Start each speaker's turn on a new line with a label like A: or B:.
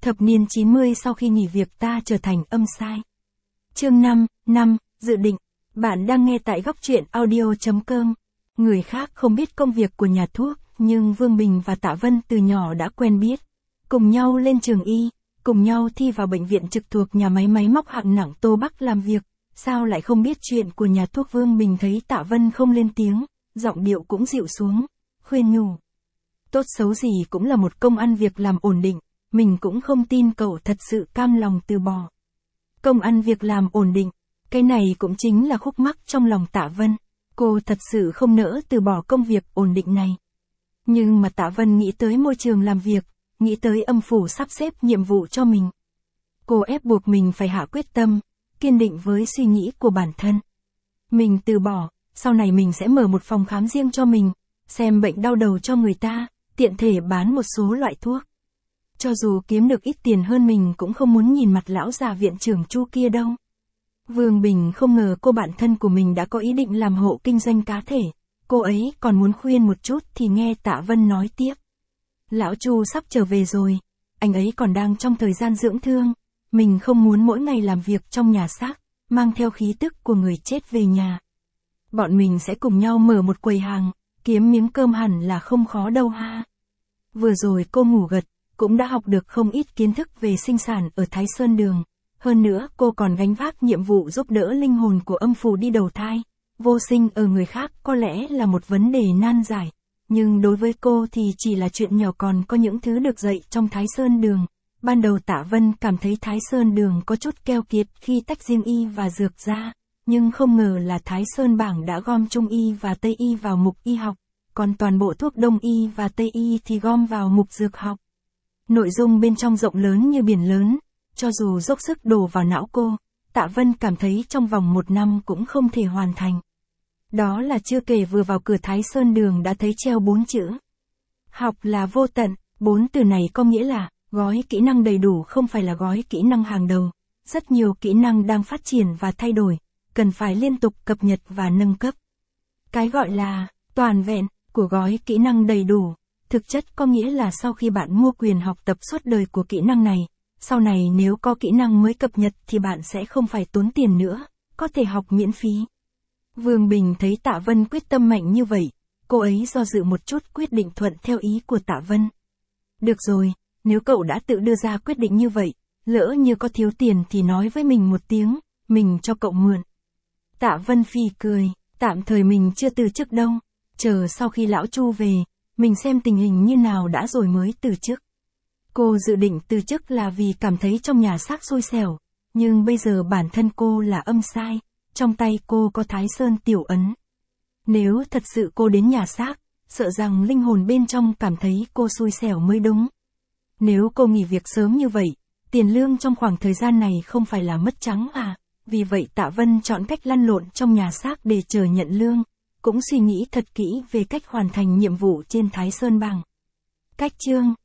A: Thập niên 90 sau khi nghỉ việc ta trở thành âm sai. Chương 5, dự định. Bạn đang nghe tại góc truyện audio.com. Người khác không biết công việc của nhà thuốc, nhưng Vương Bình và Tạ Vân từ nhỏ đã quen biết. Cùng nhau lên trường y, cùng nhau thi vào bệnh viện trực thuộc nhà máy máy móc hạng nặng Tô Bắc làm việc. Sao lại không biết chuyện của nhà thuốc? Vương Bình thấy Tạ Vân không lên tiếng, giọng điệu cũng dịu xuống, khuyên nhủ. Tốt xấu gì cũng là một công ăn việc làm ổn định, mình cũng không tin cậu thật sự cam lòng từ bỏ. Công ăn việc làm ổn định, cái này cũng chính là khúc mắc trong lòng Tạ Vân. Cô thật sự không nỡ từ bỏ công việc ổn định này. Nhưng mà Tạ Vân nghĩ tới môi trường làm việc, nghĩ tới âm phủ sắp xếp nhiệm vụ cho mình. Cô ép buộc mình phải hạ quyết tâm, kiên định với suy nghĩ của bản thân. Mình từ bỏ, sau này mình sẽ mở một phòng khám riêng cho mình, xem bệnh đau đầu cho người ta, tiện thể bán một số loại thuốc. Cho dù kiếm được ít tiền hơn mình cũng không muốn nhìn mặt lão già viện trưởng Chu kia đâu. Vương Bình không ngờ cô bạn thân của mình đã có ý định làm hộ kinh doanh cá thể. Cô ấy còn muốn khuyên một chút thì nghe Tạ Vân nói tiếp. Lão Chu sắp trở về rồi, anh ấy còn đang trong thời gian dưỡng thương. Mình không muốn mỗi ngày làm việc trong nhà xác, mang theo khí tức của người chết về nhà. Bọn mình sẽ cùng nhau mở một quầy hàng, kiếm miếng cơm hẳn là không khó đâu ha. Vừa rồi cô ngủ gật, cũng đã học được không ít kiến thức về sinh sản ở Thái Sơn Đường. Hơn nữa cô còn gánh vác nhiệm vụ giúp đỡ linh hồn của âm phù đi đầu thai. Vô sinh ở người khác có lẽ là một vấn đề nan giải, nhưng đối với cô thì chỉ là chuyện nhỏ. Còn có những thứ được dạy trong Thái Sơn Đường. Ban đầu Tạ Vân cảm thấy Thái Sơn Đường có chút keo kiệt khi tách riêng y và dược ra, nhưng không ngờ là Thái Sơn bảng đã gom Trung y và Tây y vào mục y học, còn toàn bộ thuốc Đông y và Tây y thì gom vào mục dược học. Nội dung bên trong rộng lớn như biển lớn, cho dù dốc sức đổ vào não cô, Tạ Vân cảm thấy trong vòng 1 năm cũng không thể hoàn thành. Đó là chưa kể vừa vào cửa Thái Sơn Đường đã thấy treo 4 chữ. Học là vô tận, 4 từ này có nghĩa là, gói kỹ năng đầy đủ không phải là gói kỹ năng hàng đầu. Rất nhiều kỹ năng đang phát triển và thay đổi, cần phải liên tục cập nhật và nâng cấp. Cái gọi là, toàn vẹn, của gói kỹ năng đầy đủ, thực chất có nghĩa là sau khi bạn mua quyền học tập suốt đời của kỹ năng này, sau này nếu có kỹ năng mới cập nhật thì bạn sẽ không phải tốn tiền nữa, có thể học miễn phí. Vương Bình thấy Tạ Vân quyết tâm mạnh như vậy, cô ấy do dự một chút quyết định thuận theo ý của Tạ Vân. Được rồi, nếu cậu đã tự đưa ra quyết định như vậy, lỡ như có thiếu tiền thì nói với mình một tiếng, mình cho cậu mượn. Tạ Vân phì cười, tạm thời mình chưa từ chức đâu, chờ sau khi lão Chu về, mình xem tình hình như nào đã rồi mới từ chức. Cô dự định từ chức là vì cảm thấy trong nhà xác xui xẻo, nhưng bây giờ bản thân cô là âm sai, trong tay cô có Thái Sơn tiểu ấn. Nếu thật sự cô đến nhà xác, sợ rằng linh hồn bên trong cảm thấy cô xui xẻo mới đúng. Nếu cô nghỉ việc sớm như vậy, tiền lương trong khoảng thời gian này không phải là mất trắng à? Vì vậy Tạ Vân chọn cách lăn lộn trong nhà xác để chờ nhận lương, cũng suy nghĩ thật kỹ về cách hoàn thành nhiệm vụ trên Thái Sơn bảng. Cách chương